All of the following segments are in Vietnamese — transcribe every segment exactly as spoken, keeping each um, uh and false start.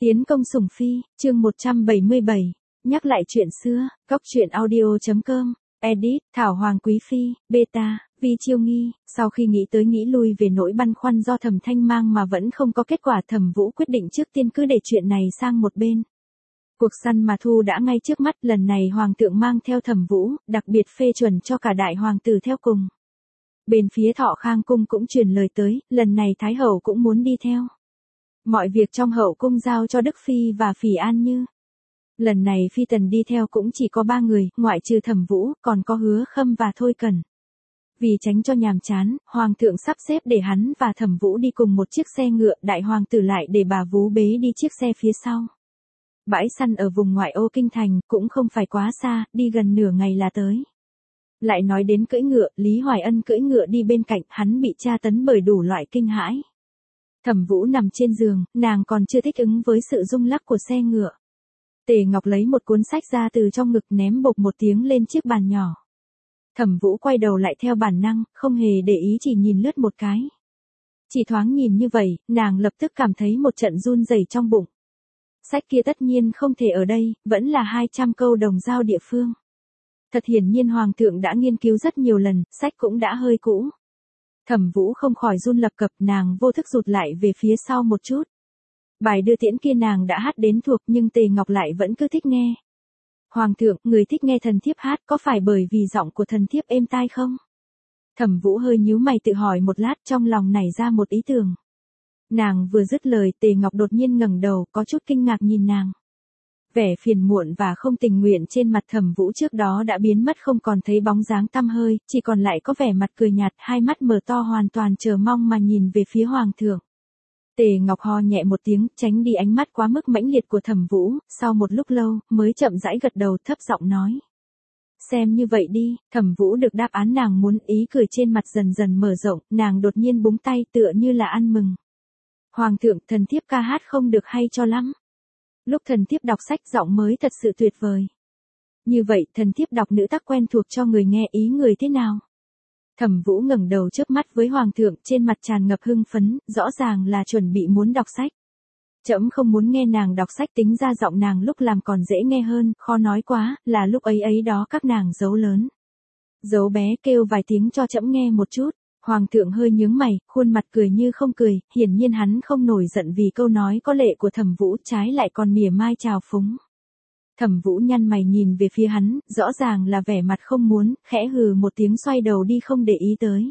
Tiến công sủng phi, chương một trăm bảy mươi bảy, nhắc lại chuyện xưa, cóc truyện audio chấm com, edit, Thảo Hoàng Quý Phi, beta, Vi Chiêu Nghi. Sau khi nghĩ tới nghĩ lui về nỗi băn khoăn do Thẩm Thanh mang mà vẫn không có kết quả, Thẩm Vũ quyết định trước tiên cứ để chuyện này sang một bên. Cuộc săn mà thu đã ngay trước mắt, lần này Hoàng thượng mang theo Thẩm Vũ, đặc biệt phê chuẩn cho cả đại hoàng tử theo cùng. Bên phía Thọ Khang cung cũng truyền lời tới, lần này Thái hậu cũng muốn đi theo. Mọi việc trong hậu cung giao cho Đức Phi và Phỉ An Như. Lần này Phi Tần đi theo cũng chỉ có ba người, ngoại trừ Thẩm Vũ, còn có Hứa Khâm và Thôi Cẩn. Vì tránh cho nhàm chán, Hoàng thượng sắp xếp để hắn và Thẩm Vũ đi cùng một chiếc xe ngựa, đại hoàng tử lại để bà vú bế đi chiếc xe phía sau. Bãi săn ở vùng ngoại ô kinh thành, cũng không phải quá xa, đi gần nửa ngày là tới. Lại nói đến cưỡi ngựa, Lý Hoài Ân cưỡi ngựa đi bên cạnh, hắn bị tra tấn bởi đủ loại kinh hãi. Thẩm Vũ nằm trên giường, nàng còn chưa thích ứng với sự rung lắc của xe ngựa. Tề Ngọc lấy một cuốn sách ra từ trong ngực ném bộp một tiếng lên chiếc bàn nhỏ. Thẩm Vũ quay đầu lại theo bản năng, không hề để ý, chỉ nhìn lướt một cái. Chỉ thoáng nhìn như vậy, nàng lập tức cảm thấy một trận run rẩy trong bụng. Sách kia tất nhiên không thể ở đây, vẫn là hai trăm câu đồng dao địa phương. Thật hiển nhiên Hoàng thượng đã nghiên cứu rất nhiều lần, sách cũng đã hơi cũ. Thẩm Vũ không khỏi run lập cập, nàng vô thức rụt lại về phía sau một chút. Bài đưa tiễn kia nàng đã hát đến thuộc, nhưng Tề Ngọc lại vẫn cứ thích nghe. Hoàng thượng, người thích nghe thần thiếp hát, có phải bởi vì giọng của thần thiếp êm tai không? Thẩm Vũ hơi nhíu mày tự hỏi một lát, trong lòng nảy ra một ý tưởng. Nàng vừa dứt lời, Tề Ngọc đột nhiên ngẩng đầu, có chút kinh ngạc nhìn nàng. Vẻ phiền muộn và không tình nguyện trên mặt Thẩm Vũ trước đó đã biến mất, không còn thấy bóng dáng tăm hơi, chỉ còn lại có vẻ mặt cười nhạt, hai mắt mở to hoàn toàn chờ mong mà nhìn về phía Hoàng thượng. Tề Ngọc ho nhẹ một tiếng, tránh đi ánh mắt quá mức mãnh liệt của Thẩm Vũ, sau một lúc lâu, mới chậm rãi gật đầu, thấp giọng nói. Xem như vậy đi. Thẩm Vũ được đáp án nàng muốn, ý cười trên mặt dần dần mở rộng, nàng đột nhiên búng tay tựa như là ăn mừng. Hoàng thượng, thần thiếp ca hát không được hay cho lắm. Lúc thần thiếp đọc sách giọng mới thật sự tuyệt vời. Như vậy, thần thiếp đọc nữ tác quen thuộc cho người nghe ý người thế nào? Thẩm Vũ ngẩng đầu chớp mắt với Hoàng thượng, trên mặt tràn ngập hưng phấn, rõ ràng là chuẩn bị muốn đọc sách. Trẫm không muốn nghe nàng đọc sách, tính ra giọng nàng lúc làm còn dễ nghe hơn, khó nói quá, là lúc ấy ấy đó các nàng giấu lớn. Giấu bé, kêu vài tiếng cho trẫm nghe một chút. Hoàng thượng hơi nhướng mày, khuôn mặt cười như không cười, hiển nhiên hắn không nổi giận vì câu nói có lệ của Thẩm Vũ, trái lại còn mỉa mai chào phúng. Thẩm Vũ nhăn mày nhìn về phía hắn, rõ ràng là vẻ mặt không muốn, khẽ hừ một tiếng xoay đầu đi không để ý tới.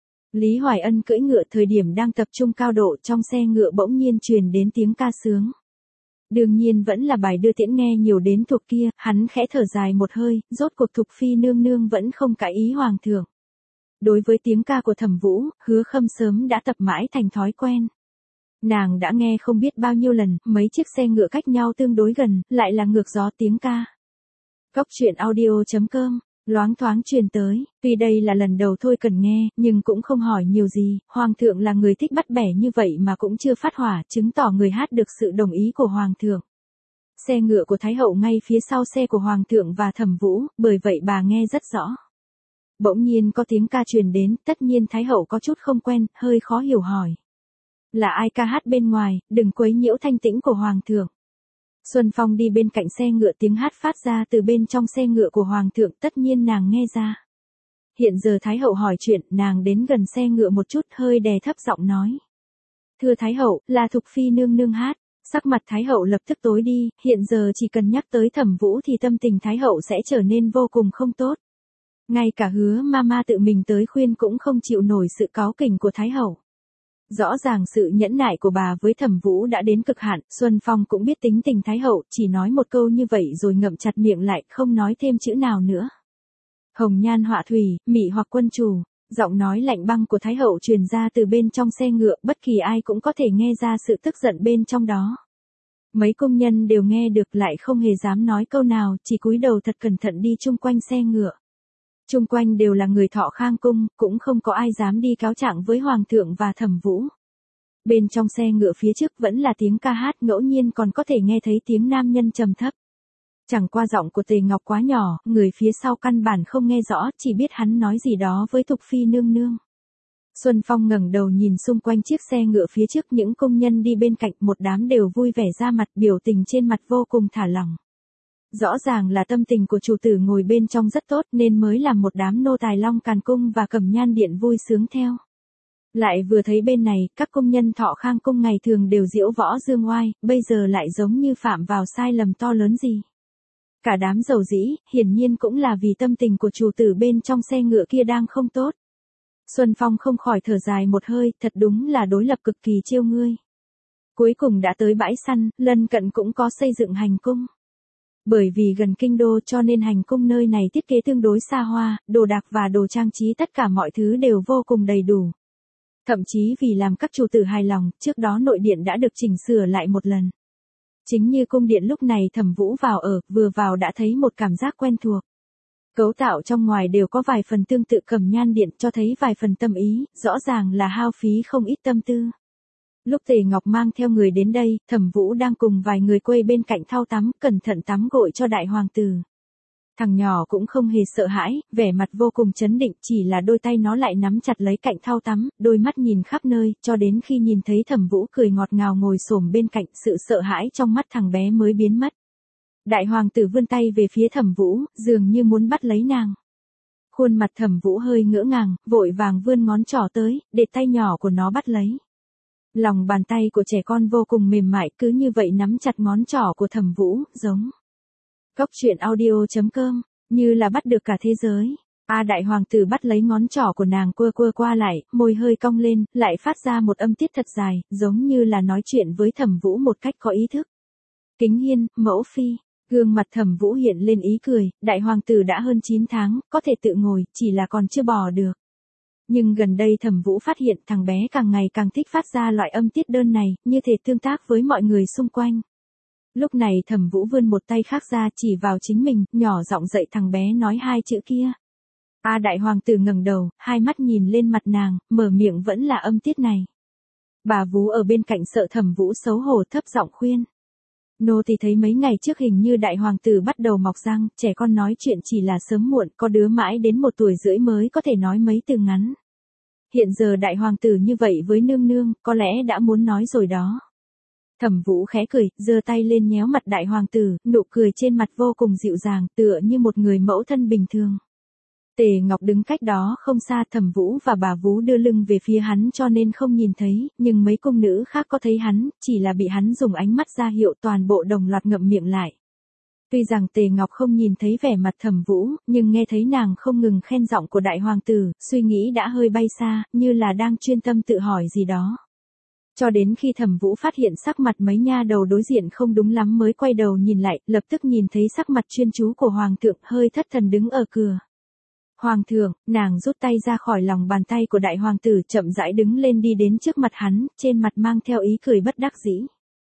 Lý Hoài Ân cưỡi ngựa thời điểm đang tập trung cao độ, trong xe ngựa bỗng nhiên truyền đến tiếng ca sướng. Đương nhiên vẫn là bài đưa tiễn nghe nhiều đến thuộc kia, hắn khẽ thở dài một hơi, rốt cuộc Thục Phi nương nương vẫn không cãi ý Hoàng thượng. Đối với tiếng ca của Thẩm Vũ, Hứa Khâm sớm đã tập mãi thành thói quen. Nàng đã nghe không biết bao nhiêu lần, mấy chiếc xe ngựa cách nhau tương đối gần, lại là ngược gió tiếng ca. Cóc truyện audio chấm com, loáng thoáng truyền tới, tuy đây là lần đầu Thôi Cần nghe, nhưng cũng không hỏi nhiều gì, Hoàng thượng là người thích bắt bẻ như vậy mà cũng chưa phát hỏa, chứng tỏ người hát được sự đồng ý của Hoàng thượng. Xe ngựa của Thái hậu ngay phía sau xe của Hoàng thượng và Thẩm Vũ, bởi vậy bà nghe rất rõ. Bỗng nhiên có tiếng ca truyền đến, tất nhiên Thái hậu có chút không quen, hơi khó hiểu hỏi. Là ai ca hát bên ngoài, đừng quấy nhiễu thanh tĩnh của Hoàng thượng. Xuân Phong đi bên cạnh xe ngựa, tiếng hát phát ra từ bên trong xe ngựa của Hoàng thượng, tất nhiên nàng nghe ra. Hiện giờ Thái hậu hỏi chuyện, nàng đến gần xe ngựa một chút, hơi đè thấp giọng nói. Thưa Thái hậu, là Thục Phi nương nương hát. Sắc mặt Thái hậu lập tức tối đi, hiện giờ chỉ cần nhắc tới Thẩm Vũ thì tâm tình Thái hậu sẽ trở nên vô cùng không tốt. Ngay cả Hứa Mama tự mình tới khuyên cũng không chịu nổi sự cáu kỉnh của Thái hậu. Rõ ràng sự nhẫn nại của bà với Thẩm Vũ đã đến cực hạn, Xuân Phong cũng biết tính tình Thái hậu, chỉ nói một câu như vậy rồi ngậm chặt miệng lại, không nói thêm chữ nào nữa. Hồng nhan họa thủy, mị hoặc quân chủ, giọng nói lạnh băng của Thái hậu truyền ra từ bên trong xe ngựa, bất kỳ ai cũng có thể nghe ra sự tức giận bên trong đó. Mấy công nhân đều nghe được lại không hề dám nói câu nào, chỉ cúi đầu thật cẩn thận đi chung quanh xe ngựa. Chung quanh đều là người Thọ Khang cung, cũng không có ai dám đi cáo trạng với Hoàng thượng và Thẩm Vũ. Bên trong xe ngựa phía trước vẫn là tiếng ca hát, ngẫu nhiên còn có thể nghe thấy tiếng nam nhân trầm thấp. Chẳng qua giọng của Tề Ngọc quá nhỏ, người phía sau căn bản không nghe rõ, chỉ biết hắn nói gì đó với Thục Phi nương nương. Xuân Phong ngẩng đầu nhìn xung quanh chiếc xe ngựa phía trước, những công nhân đi bên cạnh một đám đều vui vẻ ra mặt, biểu tình trên mặt vô cùng thả lỏng. Rõ ràng là tâm tình của chủ tử ngồi bên trong rất tốt nên mới làm một đám nô tài Long Càn Cung và Cẩm Nhan Điện vui sướng theo. Lại vừa thấy bên này, các công nhân Thọ Khang Cung ngày thường đều diễu võ dương oai, bây giờ lại giống như phạm vào sai lầm to lớn gì. Cả đám dầu dĩ, hiển nhiên cũng là vì tâm tình của chủ tử bên trong xe ngựa kia đang không tốt. Xuân Phong không khỏi thở dài một hơi, thật đúng là đối lập cực kỳ chiêu ngươi. Cuối cùng đã tới bãi săn, lân cận cũng có xây dựng hành cung. Bởi vì gần kinh đô cho nên hành cung nơi này thiết kế tương đối xa hoa, đồ đạc và đồ trang trí tất cả mọi thứ đều vô cùng đầy đủ. Thậm chí vì làm các chủ tử hài lòng, trước đó nội điện đã được chỉnh sửa lại một lần. Chính như cung điện lúc này Thẩm Vũ vào ở, vừa vào đã thấy một cảm giác quen thuộc. Cấu tạo trong ngoài đều có vài phần tương tự Cẩm Nhan Điện, cho thấy vài phần tâm ý, rõ ràng là hao phí không ít tâm tư. Lúc Tề Ngọc mang theo người đến đây, Thẩm Vũ đang cùng vài người quây bên cạnh thau tắm, cẩn thận tắm gội cho đại hoàng tử. Thằng nhỏ cũng không hề sợ hãi, vẻ mặt vô cùng trấn định, chỉ là đôi tay nó lại nắm chặt lấy cạnh thau tắm, đôi mắt nhìn khắp nơi, cho đến khi nhìn thấy Thẩm Vũ cười ngọt ngào ngồi xổm bên cạnh, sự sợ hãi trong mắt thằng bé mới biến mất. Đại hoàng tử vươn tay về phía Thẩm Vũ, dường như muốn bắt lấy nàng. Khuôn mặt Thẩm Vũ hơi ngỡ ngàng, vội vàng vươn ngón trỏ tới, để tay nhỏ của nó bắt lấy. Lòng bàn tay của trẻ con vô cùng mềm mại, cứ như vậy nắm chặt ngón trỏ của Thẩm Vũ, giống. Cóc truyện audio chấm com, như là bắt được cả thế giới. A đại hoàng tử bắt lấy ngón trỏ của nàng quơ quơ qua lại, môi hơi cong lên, lại phát ra một âm tiết thật dài, giống như là nói chuyện với Thẩm Vũ một cách có ý thức. Kính hiên, mẫu phi. Gương mặt Thẩm Vũ hiện lên ý cười, đại hoàng tử đã hơn chín tháng, có thể tự ngồi, chỉ là còn chưa bò được. Nhưng gần đây Thẩm Vũ phát hiện thằng bé càng ngày càng thích phát ra loại âm tiết đơn này, như thể tương tác với mọi người xung quanh. Lúc này Thẩm Vũ vươn một tay khác ra chỉ vào chính mình, nhỏ giọng dạy thằng bé nói hai chữ kia. A đại hoàng tử ngẩng đầu, hai mắt nhìn lên mặt nàng, mở miệng vẫn là âm tiết này. Bà vú ở bên cạnh sợ Thẩm Vũ xấu hổ thấp giọng khuyên. Nô thì thấy mấy ngày trước hình như đại hoàng tử bắt đầu mọc răng, trẻ con nói chuyện chỉ là sớm muộn, có đứa mãi đến một tuổi rưỡi mới có thể nói mấy từ ngắn. Hiện giờ đại hoàng tử như vậy với nương nương, có lẽ đã muốn nói rồi đó. Thẩm Vũ khẽ cười, giơ tay lên nhéo mặt đại hoàng tử, nụ cười trên mặt vô cùng dịu dàng, tựa như một người mẫu thân bình thường. Tề Ngọc đứng cách đó không xa, Thẩm Vũ và bà vú đưa lưng về phía hắn cho nên không nhìn thấy, nhưng mấy cung nữ khác có thấy hắn, chỉ là bị hắn dùng ánh mắt ra hiệu, toàn bộ đồng loạt ngậm miệng lại. Tuy rằng Tề Ngọc không nhìn thấy vẻ mặt Thẩm Vũ, nhưng nghe thấy nàng không ngừng khen giọng của đại hoàng tử, suy nghĩ đã hơi bay xa, như là đang chuyên tâm tự hỏi gì đó. Cho đến khi Thẩm Vũ phát hiện sắc mặt mấy nha đầu đối diện không đúng lắm mới quay đầu nhìn lại, lập tức nhìn thấy sắc mặt chuyên chú của hoàng thượng, hơi thất thần đứng ở cửa. Hoàng thượng, nàng rút tay ra khỏi lòng bàn tay của đại hoàng tử, chậm rãi đứng lên đi đến trước mặt hắn, trên mặt mang theo ý cười bất đắc dĩ.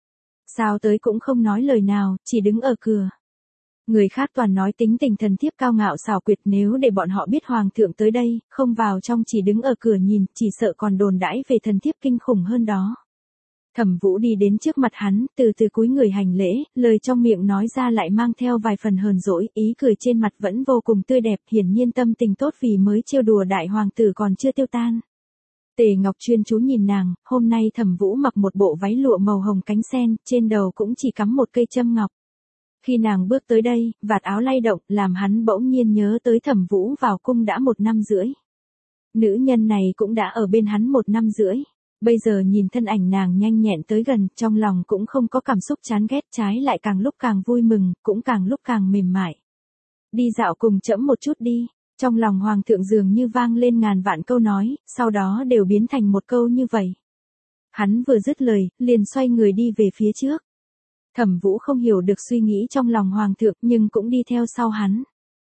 Sao tới cũng không nói lời nào, chỉ đứng ở cửa. Người khác toàn nói tính tình thần thiếp cao ngạo xảo quyệt, nếu để bọn họ biết hoàng thượng tới đây, không vào trong chỉ đứng ở cửa nhìn, chỉ sợ còn đồn đãi về thần thiếp kinh khủng hơn đó. Thẩm Vũ đi đến trước mặt hắn, từ từ cúi người hành lễ, lời trong miệng nói ra lại mang theo vài phần hờn dỗi, ý cười trên mặt vẫn vô cùng tươi đẹp, hiển nhiên tâm tình tốt vì mới trêu đùa đại hoàng tử còn chưa tiêu tan. Tề Ngọc chuyên chú nhìn nàng, hôm nay Thẩm Vũ mặc một bộ váy lụa màu hồng cánh sen, trên đầu cũng chỉ cắm một cây châm ngọc. Khi nàng bước tới đây, vạt áo lay động, làm hắn bỗng nhiên nhớ tới Thẩm Vũ vào cung đã một năm rưỡi. Nữ nhân này cũng đã ở bên hắn một năm rưỡi. Bây giờ nhìn thân ảnh nàng nhanh nhẹn tới gần, trong lòng cũng không có cảm xúc chán ghét, trái lại càng lúc càng vui mừng, cũng càng lúc càng mềm mại. Đi dạo cùng trẫm một chút đi. Trong lòng hoàng thượng dường như vang lên ngàn vạn câu nói, sau đó đều biến thành một câu như vậy. Hắn vừa dứt lời, liền xoay người đi về phía trước. Thẩm Vũ không hiểu được suy nghĩ trong lòng hoàng thượng, nhưng cũng đi theo sau hắn.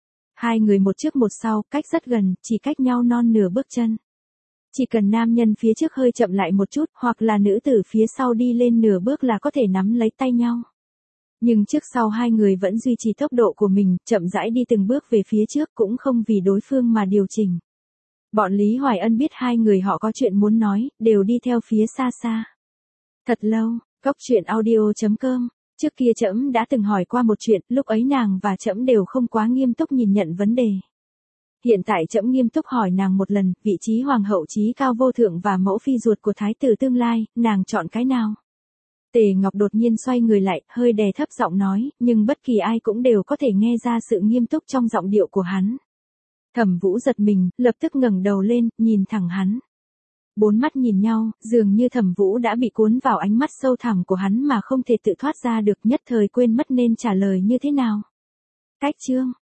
Hai người một trước một sau, cách rất gần, chỉ cách nhau non nửa bước chân. Chỉ cần nam nhân phía trước hơi chậm lại một chút, hoặc là nữ tử phía sau đi lên nửa bước là có thể nắm lấy tay nhau. Nhưng trước sau hai người vẫn duy trì tốc độ của mình, chậm rãi đi từng bước về phía trước, cũng không vì đối phương mà điều chỉnh. Bọn Lý Hoài Ân biết hai người họ có chuyện muốn nói, đều đi theo phía xa xa. Thật lâu, cóc truyện audio chấm com. Trước kia trẫm đã từng hỏi qua một chuyện, lúc ấy nàng và trẫm đều không quá nghiêm túc nhìn nhận vấn đề. hiện tại trẫm nghiêm túc hỏi nàng một lần, vị trí hoàng hậu trí cao vô thượng và mẫu phi ruột của thái tử tương lai, nàng chọn cái nào? Tề Ngọc đột nhiên xoay người lại, hơi đè thấp giọng nói, nhưng bất kỳ ai cũng đều có thể nghe ra sự nghiêm túc trong giọng điệu của hắn. Thẩm Vũ giật mình, lập tức ngẩng đầu lên, nhìn thẳng hắn. Bốn mắt nhìn nhau, dường như Thẩm Vũ đã bị cuốn vào ánh mắt sâu thẳm của hắn mà không thể tự thoát ra được, nhất thời quên mất nên trả lời như thế nào. Cách chương